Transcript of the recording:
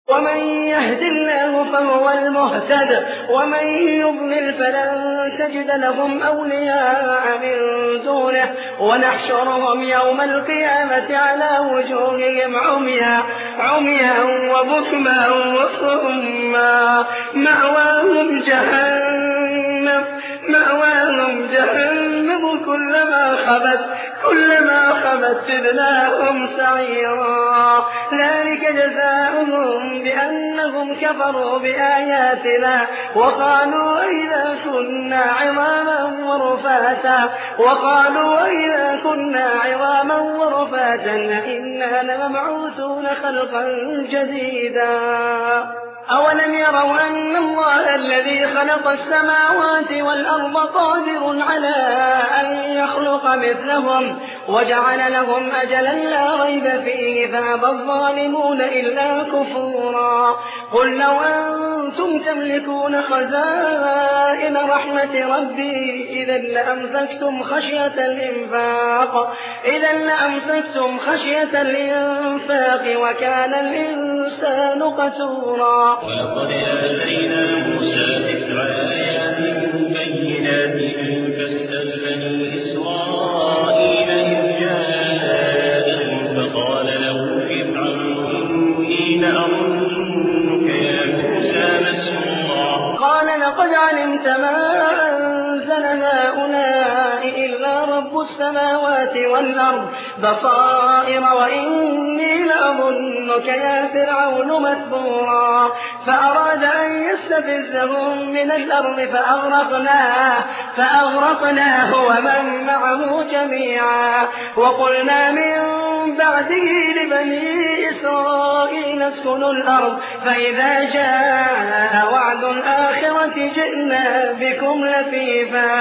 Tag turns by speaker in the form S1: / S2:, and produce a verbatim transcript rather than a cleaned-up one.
S1: ومن يهد الله فهو المهتد ومن يضلل فلن تجد لهم أولياء من دونه ونحشرهم يوم القيامة على وجوههم عميا عميا وبكما وصما مأواهم جهنم مأواهم جهنم كلما خبت كلما خبت زدناهم سعيرا ذلك جزاؤهم بأنهم كفروا بآياتنا وقالوا إذا كنا عظاما ورفاتا وقالوا إذا كنا عظاما ورفاتا إنا لمبعوثون خلقا جديدا أولم يروا أن الله الذي خلق السماوات والأرض قادر على أن يخلق مثلهم وجعل لهم أجلا لا ريب فيه فأبى الظالمون إلا كفورا قل لو أنتم تملكون خزائن رحمة ربي إذا لأمسكتم خشية الإنفاق إذا لأمسكتم خشية الإنفاق وكان الإنسان قتورا
S2: ولقد آتينا موسى تسع آيات بينات فاسأل بني إسرائيل إذ جاءهم فقال له فرعون إني لأظنك يا موسى مسحورا
S1: قال لقد علمت ما أنزل هؤلاء إلا رب السماوات والأرض بصائر وإني لأظنك يا فرعون مثبورا فأراد أن يستفزهم من الأرض فأغرقناه فأغرقناه ومن معه جميعا وقلنا من بعده لبني إسرائيل اسكنوا الأرض فإذا جاء وعد الآخرة جئنا بكم لفيفا